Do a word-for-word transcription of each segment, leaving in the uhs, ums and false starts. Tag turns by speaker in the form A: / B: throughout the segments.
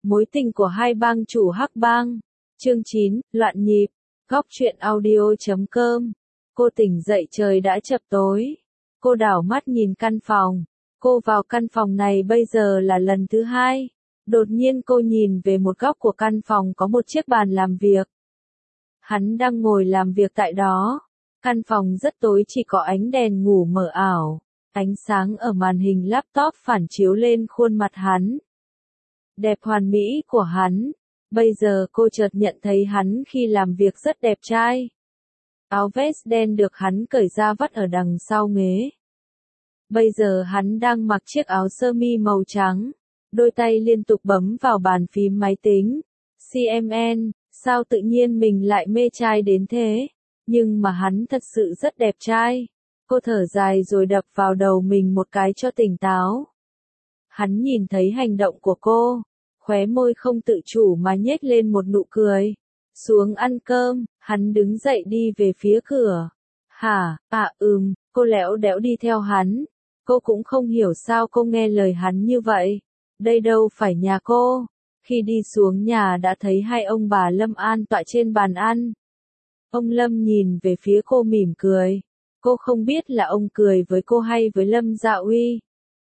A: Mối tình của hai bang chủ Hắc Bang. Chương chín, loạn nhịp. Góc truyện audio chấm com. Cô tỉnh dậy trời đã chập tối. Cô đảo mắt nhìn căn phòng. Cô vào căn phòng này bây giờ là lần thứ hai. Đột nhiên cô nhìn về một góc của căn phòng có một chiếc bàn làm việc. Hắn đang ngồi làm việc tại đó. Căn phòng rất tối, chỉ có ánh đèn ngủ mờ ảo. Ánh sáng ở màn hình laptop phản chiếu lên khuôn mặt hắn. Đẹp hoàn mỹ của hắn. Bây giờ cô chợt nhận thấy hắn khi làm việc rất đẹp trai. Áo vest đen được hắn cởi ra vắt ở đằng sau ghế. Bây giờ hắn đang mặc chiếc áo sơ mi màu trắng. Đôi tay liên tục bấm vào bàn phím máy tính. xê em en, sao tự nhiên mình lại mê trai đến thế? Nhưng mà hắn thật sự rất đẹp trai. Cô thở dài rồi đập vào đầu mình một cái cho tỉnh táo. Hắn nhìn thấy hành động của cô. Khóe môi không tự chủ mà nhếch lên một nụ cười. Xuống ăn cơm, hắn đứng dậy đi về phía cửa. Hả, à ừm, cô lẽo đẽo đi theo hắn. Cô cũng không hiểu sao cô nghe lời hắn như vậy. Đây đâu phải nhà cô. Khi đi xuống nhà đã thấy hai ông bà Lâm an tọa trên bàn ăn. Ông Lâm nhìn về phía cô mỉm cười. Cô không biết là ông cười với cô hay với Lâm Dạ Uy.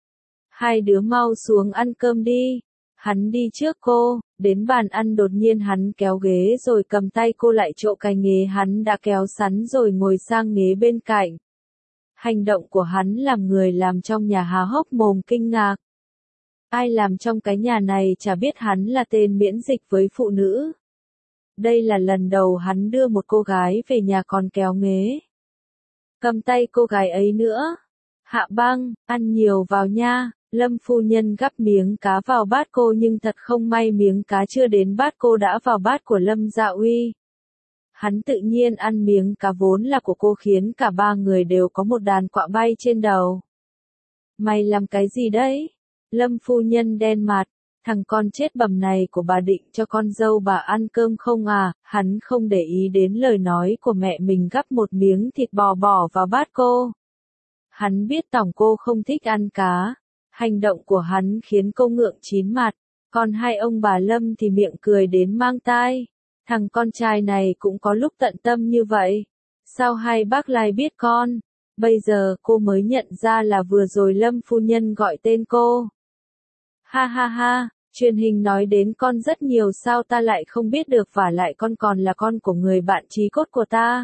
A: Hai đứa mau xuống ăn cơm đi. Hắn đi trước cô, đến bàn ăn đột nhiên hắn kéo ghế rồi cầm tay cô lại chỗ cái ghế hắn đã kéo sẵn rồi ngồi sang ghế bên cạnh. Hành động của hắn làm người làm trong nhà há hốc mồm kinh ngạc. Ai làm trong cái nhà này chả biết hắn là tên miễn dịch với phụ nữ. Đây là lần đầu hắn đưa một cô gái về nhà còn kéo ghế. Cầm tay cô gái ấy nữa. Hạ Băng, ăn nhiều vào nha. Lâm phu nhân gắp miếng cá vào bát cô nhưng thật không may miếng cá chưa đến bát cô đã vào bát của Lâm Dạ Uy. Hắn tự nhiên ăn miếng cá vốn là của cô khiến cả ba người đều có một đàn quạ bay trên đầu. Mày làm cái gì đấy? Lâm phu nhân đen mặt, thằng con chết bầm này của bà định cho con dâu bà ăn cơm không à? Hắn không để ý đến lời nói của mẹ mình gắp một miếng thịt bò bỏ vào bát cô. Hắn biết tổng cô không thích ăn cá. Hành động của hắn khiến cô ngượng chín mặt, còn hai ông bà Lâm thì miệng cười đến mang tai. Thằng con trai này cũng có lúc tận tâm như vậy. Sao hai bác lại biết con? Bây giờ cô mới nhận ra là vừa rồi Lâm phu nhân gọi tên cô. Ha ha ha, truyền hình nói đến con rất nhiều sao ta lại không biết được, vả lại con còn là con của người bạn chí cốt của ta.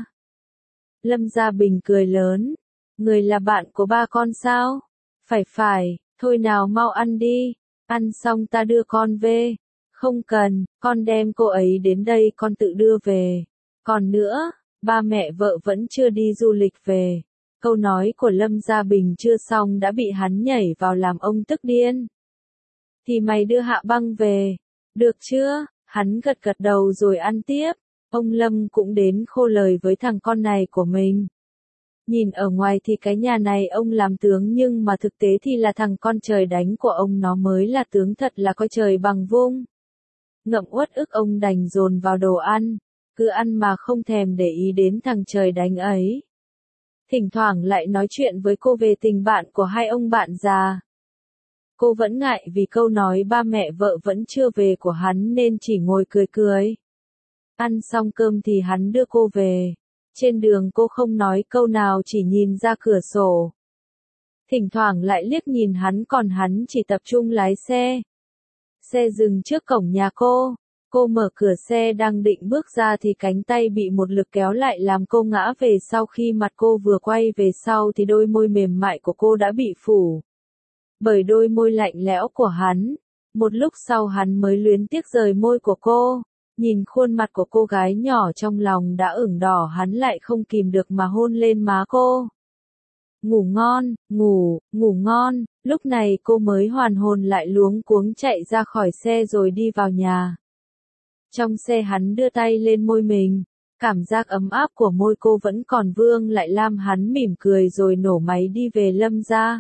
A: Lâm Gia Bình cười lớn. Người là bạn của ba con sao? Phải phải. Thôi nào mau ăn đi, ăn xong ta đưa con về. Không cần, con đem cô ấy đến đây con tự đưa về. Còn nữa, ba mẹ vợ vẫn chưa đi du lịch về. Câu nói của Lâm Gia Bình chưa xong đã bị hắn nhảy vào làm ông tức điên. Thì mày đưa Hạ Băng về, được chưa? Hắn gật gật đầu rồi ăn tiếp. Ông Lâm cũng đến khô lời với thằng con này của mình. Nhìn ở ngoài thì cái nhà này ông làm tướng nhưng mà thực tế thì là thằng con trời đánh của ông nó mới là tướng, thật là coi trời bằng vung. Ngậm uất ức ông đành dồn vào đồ ăn, cứ ăn mà không thèm để ý đến thằng trời đánh ấy. Thỉnh thoảng lại nói chuyện với cô về tình bạn của hai ông bạn già. Cô vẫn ngại vì câu nói ba mẹ vợ vẫn chưa về của hắn nên chỉ ngồi cười cười. Ăn xong cơm thì hắn đưa cô về. Trên đường cô không nói câu nào, chỉ nhìn ra cửa sổ. Thỉnh thoảng lại liếc nhìn hắn, còn hắn chỉ tập trung lái xe. Xe dừng trước cổng nhà cô. Cô mở cửa xe đang định bước ra thì cánh tay bị một lực kéo lại làm cô ngã về sau. Khi mặt cô vừa quay về sau thì đôi môi mềm mại của cô đã bị phủ bởi đôi môi lạnh lẽo của hắn. Một lúc sau hắn mới luyến tiếc rời môi của cô. Nhìn khuôn mặt của cô gái nhỏ trong lòng đã ửng đỏ, hắn lại không kìm được mà hôn lên má cô. Ngủ ngon, ngủ, ngủ ngon. Lúc này cô mới hoàn hồn lại, luống cuống chạy ra khỏi xe rồi đi vào nhà. Trong xe hắn đưa tay lên môi mình. Cảm giác ấm áp của môi cô vẫn còn vương lại làm hắn mỉm cười rồi nổ máy đi về Lâm gia.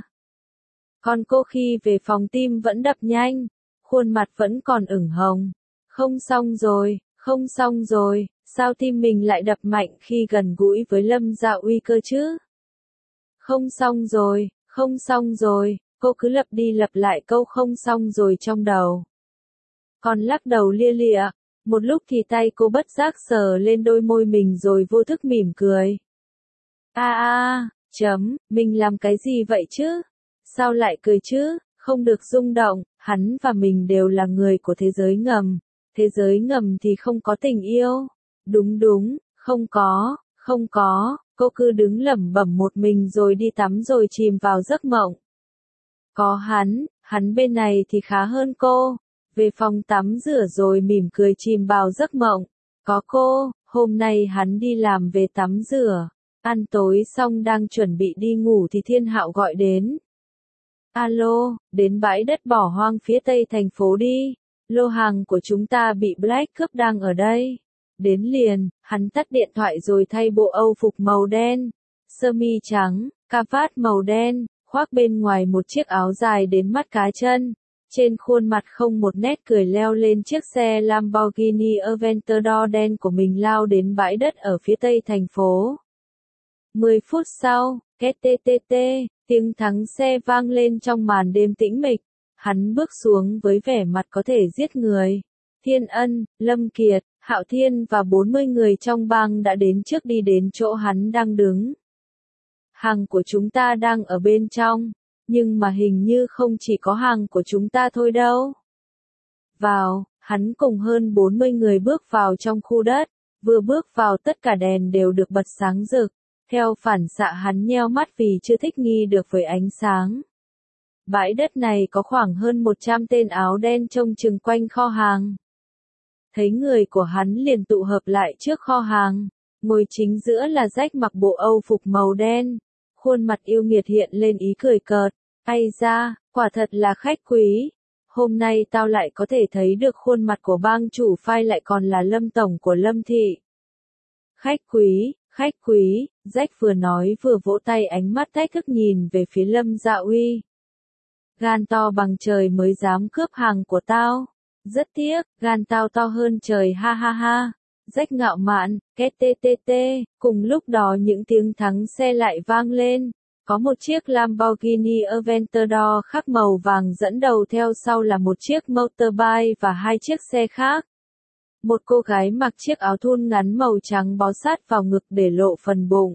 A: Còn cô khi về phòng tim vẫn đập nhanh, khuôn mặt vẫn còn ửng hồng. Không xong rồi, không xong rồi, sao tim mình lại đập mạnh khi gần gũi với Lâm Dạ Uy cơ chứ? Không xong rồi, không xong rồi, cô cứ lặp đi lặp lại câu không xong rồi trong đầu. còn lắc đầu lia lịa. Một lúc thì tay cô bất giác sờ lên đôi môi mình rồi vô thức mỉm cười. A a, chấm, mình làm cái gì vậy chứ? Sao lại cười chứ? Không được rung động, hắn và mình đều là người của thế giới ngầm. Thế giới ngầm thì không có tình yêu. Đúng đúng, không có, không có, cô cứ đứng lẩm bẩm một mình rồi đi tắm rồi chìm vào giấc mộng. Có hắn, hắn bên này thì khá hơn cô. Về phòng tắm rửa rồi mỉm cười chìm vào giấc mộng. Có cô, hôm nay hắn đi làm về tắm rửa. Ăn tối xong đang chuẩn bị đi ngủ thì Thiên Hạo gọi đến. Alo, đến bãi đất bỏ hoang phía tây thành phố đi. Lô hàng của chúng ta bị Black cướp đang ở đây. Đến liền, hắn tắt điện thoại rồi thay bộ âu phục màu đen. Sơ mi trắng, cà vạt màu đen, khoác bên ngoài một chiếc áo dài đến mắt cá chân. Trên khuôn mặt không một nét cười leo lên chiếc xe Lamborghini Aventador đen của mình lao đến bãi đất ở phía tây thành phố. Mười phút sau, két tê tê tê, tiếng thắng xe vang lên trong màn đêm tĩnh mịch. Hắn bước xuống với vẻ mặt có thể giết người. Thiên Ân, Lâm Kiệt, Hạo Thiên và bốn mươi người trong bang đã đến trước đi đến chỗ hắn đang đứng. Hàng của chúng ta đang ở bên trong, nhưng mà hình như không chỉ có hàng của chúng ta thôi đâu. Vào, hắn cùng hơn bốn mươi người bước vào trong khu đất, vừa bước vào tất cả đèn đều được bật sáng rực. Theo phản xạ hắn nheo mắt vì chưa thích nghi được với ánh sáng. Bãi đất này có khoảng hơn một trăm tên áo đen trông chừng quanh kho hàng. Thấy người của hắn liền tụ hợp lại trước kho hàng, ngồi chính giữa là Jack mặc bộ âu phục màu đen. Khuôn mặt yêu nghiệt hiện lên ý cười cợt, ai ra, quả thật là khách quý. Hôm nay tao lại có thể thấy được khuôn mặt của bang chủ phai lại còn là Lâm Tổng của Lâm Thị. Khách quý, khách quý, Jack vừa nói vừa vỗ tay ánh mắt thách thức nhìn về phía Lâm Dạ Uy. Gan to bằng trời mới dám cướp hàng của tao. Rất tiếc, gan tao to hơn trời ha ha ha. Jack ngạo mạn, két tê tê tê, cùng lúc đó những tiếng thắng xe lại vang lên. Có một chiếc Lamborghini Aventador khác màu vàng dẫn đầu, theo sau là một chiếc motorbike và hai chiếc xe khác. Một cô gái mặc chiếc áo thun ngắn màu trắng bó sát vào ngực để lộ phần bụng.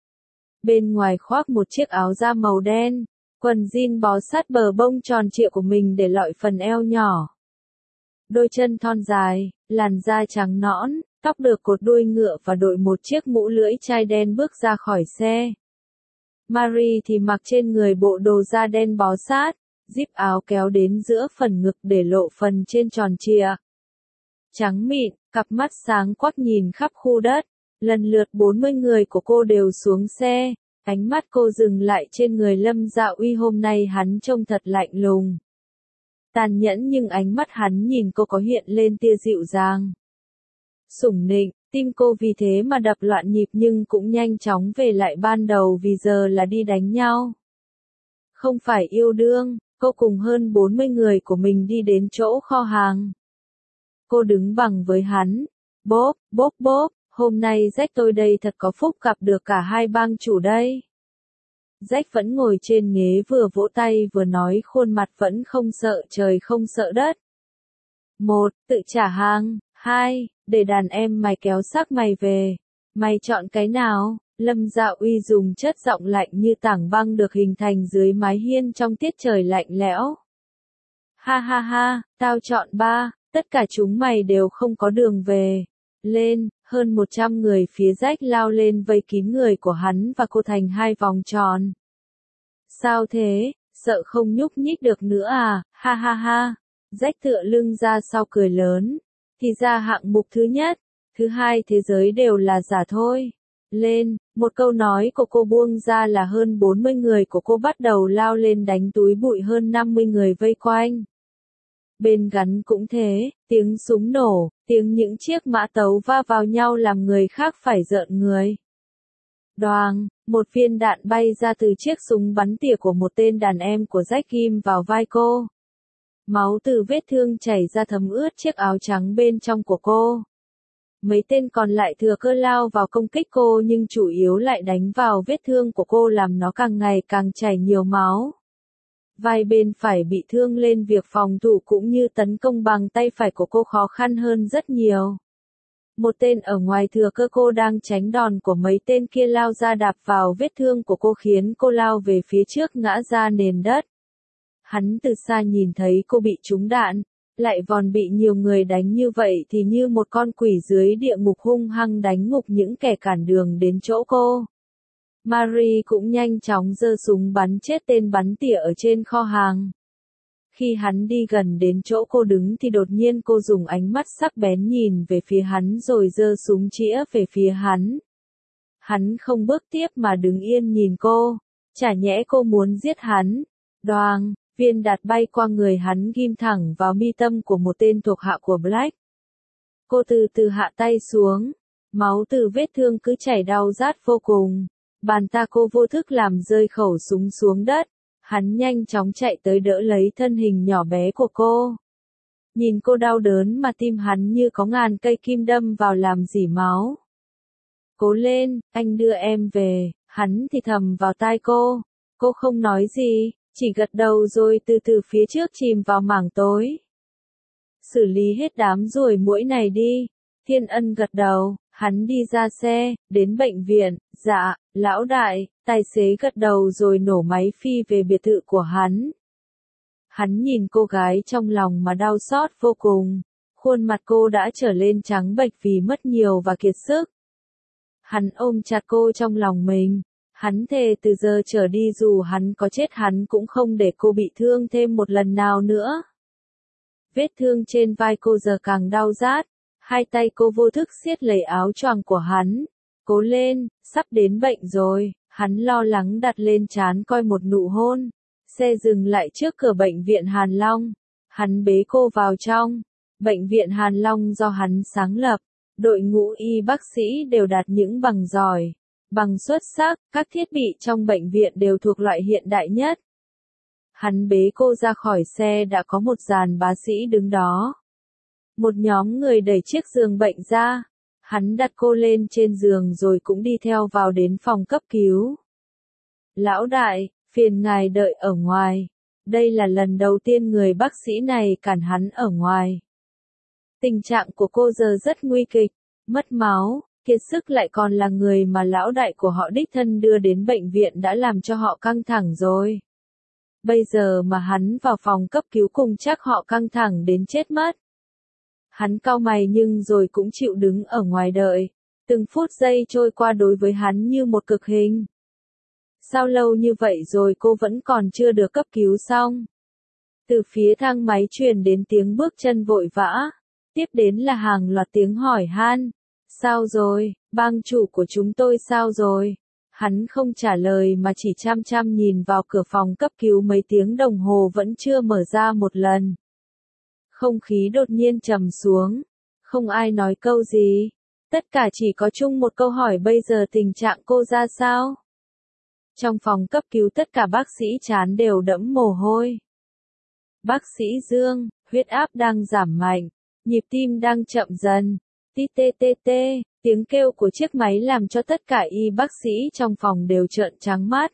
A: Bên ngoài khoác một chiếc áo da màu đen, quần jean bó sát bờ bông tròn trịa của mình để lọi phần eo nhỏ. Đôi chân thon dài, làn da trắng nõn, tóc được cột đuôi ngựa và đội một chiếc mũ lưỡi chai đen bước ra khỏi xe. Marie thì mặc trên người bộ đồ da đen bó sát, zip áo kéo đến giữa phần ngực để lộ phần trên tròn trịa. Trắng mịn, cặp mắt sáng quắc nhìn khắp khu đất, lần lượt bốn mươi người của cô đều xuống xe, ánh mắt cô dừng lại trên người Lâm Dạ Uy. Hôm nay hắn trông thật lạnh lùng. Tàn nhẫn nhưng ánh mắt hắn nhìn cô có hiện lên tia dịu dàng. Sủng nịnh, tim cô vì thế mà đập loạn nhịp nhưng cũng nhanh chóng về lại ban đầu vì giờ là đi đánh nhau. Không phải yêu đương, cô cùng hơn bốn mươi người của mình đi đến chỗ kho hàng. Cô đứng bằng với hắn. Bốp, bốp bốp, hôm nay Jack tôi đây thật có phúc gặp được cả hai bang chủ đây. Jack vẫn ngồi trên ghế vừa vỗ tay vừa nói, khuôn mặt vẫn không sợ trời không sợ đất. Một, tự trả hàng. Hai, để đàn em mày kéo xác mày về. Mày chọn cái nào? Lâm Dạ Uy dùng chất giọng lạnh như tảng băng được hình thành dưới mái hiên trong tiết trời lạnh lẽo. Ha ha ha, tao chọn ba, tất cả chúng mày đều không có đường về. Lên, hơn một trăm người phía Jack lao lên vây kín người của hắn và cô thành hai vòng tròn. Sao thế, sợ không nhúc nhích được nữa à, ha ha ha. Jack tựa lưng ra sau cười lớn. Thì ra hạng mục thứ nhất, thứ hai thế giới đều là giả thôi. Lên, một câu nói của cô buông ra là hơn bốn mươi người của cô bắt đầu lao lên đánh túi bụi hơn năm mươi người vây quanh. Bên gắn cũng thế, tiếng súng nổ, tiếng những chiếc mã tấu va vào nhau làm người khác phải rợn người. Đoàng, một viên đạn bay ra từ chiếc súng bắn tỉa của một tên đàn em của Jack ghim vào vai cô. Máu từ vết thương chảy ra thấm ướt chiếc áo trắng bên trong của cô. Mấy tên còn lại thừa cơ lao vào công kích cô nhưng chủ yếu lại đánh vào vết thương của cô làm nó càng ngày càng chảy nhiều máu. vai bên phải bị thương lên việc phòng thủ cũng như tấn công bằng tay phải của cô khó khăn hơn rất nhiều. Một tên ở ngoài thừa cơ cô đang tránh đòn của mấy tên kia lao ra đạp vào vết thương của cô khiến cô lao về phía trước ngã ra nền đất. Hắn từ xa nhìn thấy cô bị trúng đạn, lại còn bị nhiều người đánh như vậy thì như một con quỷ dưới địa ngục hung hăng đánh ngục những kẻ cản đường đến chỗ cô. Marie cũng nhanh chóng giơ súng bắn chết tên bắn tỉa ở trên kho hàng. Khi hắn đi gần đến chỗ cô đứng thì đột nhiên cô dùng ánh mắt sắc bén nhìn về phía hắn rồi giơ súng chĩa về phía hắn. Hắn không bước tiếp mà đứng yên nhìn cô, chả nhẽ cô muốn giết hắn. Đoàng, viên đạn bay qua người hắn ghim thẳng vào mi tâm của một tên thuộc hạ của Black. Cô từ từ hạ tay xuống, máu từ vết thương cứ chảy đau rát vô cùng. Bàn ta cô vô thức làm rơi khẩu súng xuống đất. Hắn nhanh chóng chạy tới đỡ lấy thân hình nhỏ bé của cô. Nhìn cô đau đớn mà tim hắn như có ngàn cây kim đâm vào làm rỉ máu. Cố lên, anh đưa em về, hắn thì thầm vào tai cô. Cô không nói gì, chỉ gật đầu rồi từ từ phía trước chìm vào mảng tối. Xử lý hết đám ruồi muỗi này đi. Thiên Ân gật đầu, hắn đi ra xe, đến bệnh viện. Dạ, lão đại. Tài xế gật đầu rồi nổ máy phi về biệt thự của hắn. Hắn nhìn cô gái trong lòng mà đau xót vô cùng. Khuôn mặt cô đã trở lên trắng bệch vì mất nhiều và kiệt sức. Hắn ôm chặt cô trong lòng mình. Hắn thề từ giờ trở đi dù hắn có chết hắn cũng không để cô bị thương thêm một lần nào nữa. Vết thương trên vai cô giờ càng đau rát. Hai tay cô vô thức siết lấy áo choàng của hắn. Cố lên, sắp đến bệnh rồi. Hắn lo lắng đặt lên trán coi một nụ hôn. Xe dừng lại trước cửa bệnh viện Hàn Long. Hắn bế cô vào trong. Bệnh viện Hàn Long do hắn sáng lập. Đội ngũ y bác sĩ đều đạt những bằng giỏi, bằng xuất sắc, các thiết bị trong bệnh viện đều thuộc loại hiện đại nhất. Hắn bế cô ra khỏi xe đã có một dàn bác sĩ đứng đó. Một nhóm người đẩy chiếc giường bệnh ra. Hắn đặt cô lên trên giường rồi cũng đi theo vào đến phòng cấp cứu. Lão đại, phiền ngài đợi ở ngoài. Đây là lần đầu tiên người bác sĩ này cản hắn ở ngoài. Tình trạng của cô giờ rất nguy kịch, mất máu, kiệt sức lại còn là người mà lão đại của họ đích thân đưa đến bệnh viện đã làm cho họ căng thẳng rồi. Bây giờ mà hắn vào phòng cấp cứu cùng chắc họ căng thẳng đến chết mất. Hắn cau mày nhưng rồi cũng chịu đứng ở ngoài đợi. Từng phút giây trôi qua đối với hắn như một cực hình. Sao lâu như vậy rồi cô vẫn còn chưa được cấp cứu xong? Từ phía thang máy truyền đến tiếng bước chân vội vã. Tiếp đến là hàng loạt tiếng hỏi han. Sao rồi, bang chủ của chúng tôi sao rồi? Hắn không trả lời mà chỉ chăm chăm nhìn vào cửa phòng cấp cứu mấy tiếng đồng hồ vẫn chưa mở ra một lần. Không khí đột nhiên trầm xuống. Không ai nói câu gì. Tất cả chỉ có chung một câu hỏi bây giờ tình trạng cô ra sao? Trong phòng cấp cứu tất cả bác sĩ trán đều đẫm mồ hôi. Bác sĩ Dương, huyết áp đang giảm mạnh. Nhịp tim đang chậm dần. Tít tê tê tê, tiếng kêu của chiếc máy làm cho tất cả y bác sĩ trong phòng đều trợn trắng mắt.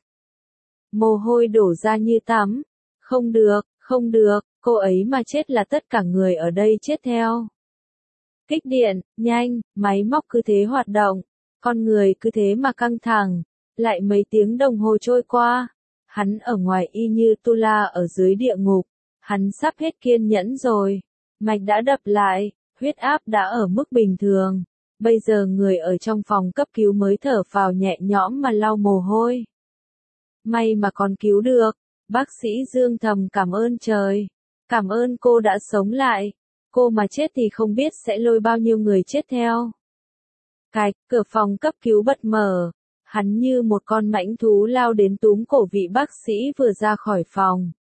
A: Mồ hôi đổ ra như tắm. Không được, không được, cô ấy mà chết là tất cả người ở đây chết theo. Kích điện, nhanh, máy móc cứ thế hoạt động. Con người cứ thế mà căng thẳng. Lại mấy tiếng đồng hồ trôi qua. Hắn ở ngoài y như Tula ở dưới địa ngục. Hắn sắp hết kiên nhẫn rồi. Mạch đã đập lại, huyết áp đã ở mức bình thường. Bây giờ người ở trong phòng cấp cứu mới thở phào nhẹ nhõm mà lau mồ hôi. May mà còn cứu được. Bác sĩ Dương thầm cảm ơn trời. Cảm ơn cô đã sống lại. Cô mà chết thì không biết sẽ lôi bao nhiêu người chết theo. Cạch, cửa phòng cấp cứu bật mở. Hắn như một con mãnh thú lao đến túm cổ vị bác sĩ vừa ra khỏi phòng.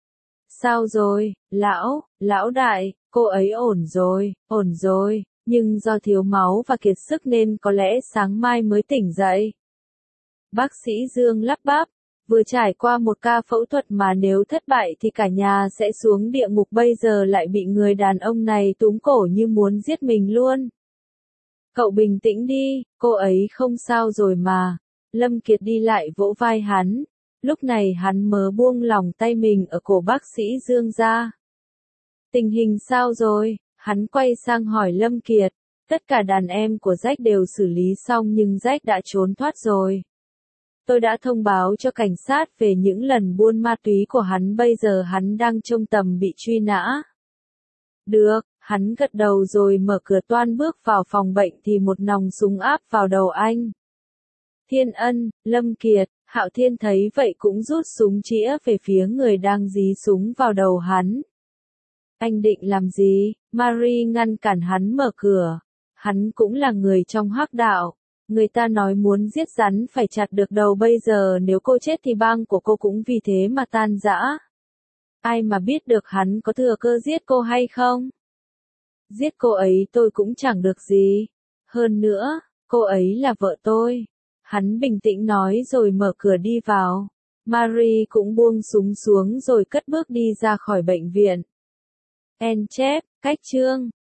A: Sao rồi, lão, lão đại, cô ấy ổn rồi, ổn rồi, nhưng do thiếu máu và kiệt sức nên có lẽ sáng mai mới tỉnh dậy. Bác sĩ Dương lắp bắp, vừa trải qua một ca phẫu thuật mà nếu thất bại thì cả nhà sẽ xuống địa ngục bây giờ lại bị người đàn ông này túm cổ như muốn giết mình luôn. Cậu bình tĩnh đi, cô ấy không sao rồi mà. Lâm Kiệt đi lại vỗ vai hắn. Lúc này hắn mới buông lòng tay mình ở cổ bác sĩ Dương ra. Tình hình sao rồi? Hắn quay sang hỏi Lâm Kiệt. Tất cả đàn em của Jack đều xử lý xong nhưng Jack đã trốn thoát rồi. Tôi đã thông báo cho cảnh sát về những lần buôn ma túy của hắn, bây giờ hắn đang trong tầm bị truy nã. Được, hắn gật đầu rồi mở cửa toan bước vào phòng bệnh thì một nòng súng áp vào đầu anh. Thiên Ân, Lâm Kiệt, Hạo Thiên thấy vậy cũng rút súng chĩa về phía người đang dí súng vào đầu hắn. Anh định làm gì? Marie ngăn cản hắn mở cửa. Hắn cũng là người trong hắc đạo. Người ta nói muốn giết rắn phải chặt được đầu, bây giờ nếu cô chết thì bang của cô cũng vì thế mà tan rã. Ai mà biết được hắn có thừa cơ giết cô hay không? Giết cô ấy tôi cũng chẳng được gì. Hơn nữa, cô ấy là vợ tôi. Hắn bình tĩnh nói rồi mở cửa đi vào. Marie cũng buông súng xuống rồi cất bước đi ra khỏi bệnh viện. En chép, cách chương.